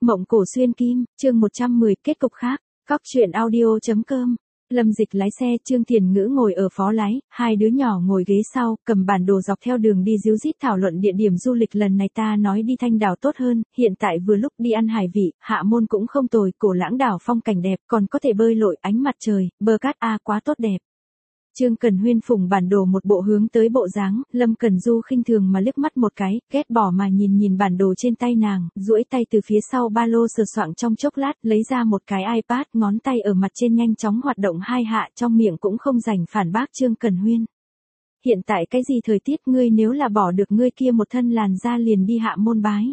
Mộng cổ xuyên kim, chương 110, kết cục khác. Cóc truyện audio.com. Lâm Dịch lái xe, Trương Thiền Ngữ ngồi ở phó lái, hai đứa nhỏ ngồi ghế sau, cầm bản đồ dọc theo đường đi ríu rít thảo luận địa điểm du lịch lần này. Ta nói đi Thanh Đảo tốt hơn, hiện tại vừa lúc đi ăn hải vị, Hạ Môn cũng không tồi, Cổ Lãng đảo phong cảnh đẹp, còn có thể bơi lội, ánh mặt trời, bờ cát quá tốt đẹp. Trương Cần Huyên phủng bản đồ một bộ hướng tới bộ dáng, Lâm Cần Du khinh thường mà liếc mắt một cái, ghét bỏ mà nhìn bản đồ trên tay nàng, duỗi tay từ phía sau ba lô sờ soạng trong chốc lát, lấy ra một cái iPad, ngón tay ở mặt trên nhanh chóng hoạt động hai hạ, trong miệng cũng không rảnh phản bác Trương Cần Huyên. Hiện tại cái gì thời tiết, ngươi nếu là bỏ được ngươi kia một thân làn da liền đi Hạ Môn bái.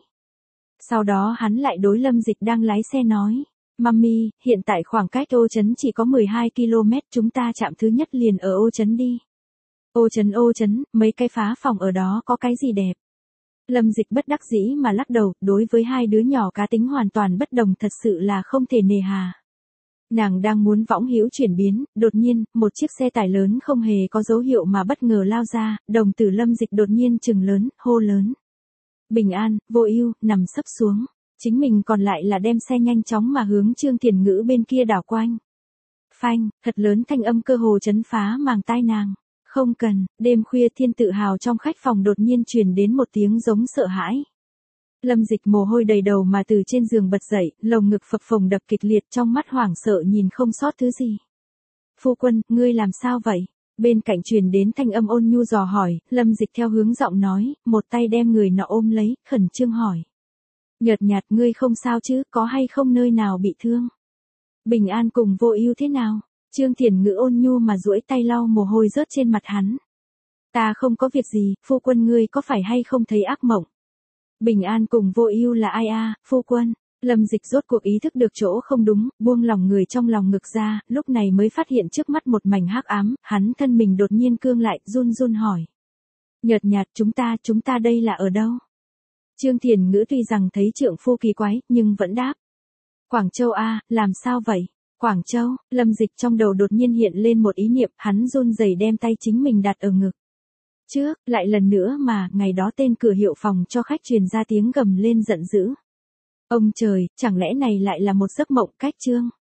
Sau đó hắn lại đối Lâm Dịch đang lái xe nói. Mami, hiện tại khoảng cách Ô Trấn chỉ có 12 km, chúng ta chạm thứ nhất liền ở Ô Trấn đi. Ô Trấn, mấy cái phá phòng ở đó có cái gì đẹp? Lâm Dịch bất đắc dĩ mà lắc đầu, đối với hai đứa nhỏ cá tính hoàn toàn bất đồng thật sự là không thể nề hà. Nàng đang muốn võng hữu chuyển biến, đột nhiên, một chiếc xe tải lớn không hề có dấu hiệu mà bất ngờ lao ra, đồng tử Lâm Dịch đột nhiên trừng lớn, hô lớn. Bình an, Vô Ưu, nằm sấp xuống. Chính mình còn lại là đem xe nhanh chóng mà hướng Trương Thiền Ngữ bên kia đảo quanh. Phanh, thật lớn thanh âm cơ hồ chấn phá màng tai nàng. Không cần, đêm khuya Thiên Tự Hào trong khách phòng đột nhiên truyền đến một tiếng giống sợ hãi. Lâm Dịch mồ hôi đầy đầu mà từ trên giường bật dậy, lồng ngực phập phồng đập kịch liệt, trong mắt hoảng sợ nhìn không sót thứ gì. Phu quân, ngươi làm sao vậy? Bên cạnh truyền đến thanh âm ôn nhu dò hỏi, Lâm Dịch theo hướng giọng nói, một tay đem người nọ ôm lấy, khẩn trương hỏi. Nhợt nhạt, ngươi không sao chứ, có hay không nơi nào bị thương? Bình an cùng Vô Ưu thế nào? Trương Thiền Ngữ ôn nhu mà duỗi tay lau mồ hôi rớt trên mặt hắn. Ta không có việc gì, phu quân ngươi có phải hay không thấy ác mộng? Bình an cùng Vô Ưu là ai phu quân? Lâm Dịch rốt cuộc ý thức được chỗ không đúng, buông lòng người trong lòng ngực ra, lúc này mới phát hiện trước mắt một mảnh hắc ám, hắn thân mình đột nhiên cương lại, run run hỏi. Nhợt nhạt, chúng ta đây là ở đâu? Trương Thiền Ngữ tuy rằng thấy trượng phu kỳ quái, nhưng vẫn đáp. Quảng Châu làm sao vậy? Quảng Châu, Lâm Dịch trong đầu đột nhiên hiện lên một ý niệm, hắn run rẩy đem tay chính mình đặt ở ngực. Trước, lại lần nữa mà, ngày đó tên cửa hiệu phòng cho khách truyền ra tiếng gầm lên giận dữ. Ông trời, chẳng lẽ này lại là một giấc mộng? Cách Trương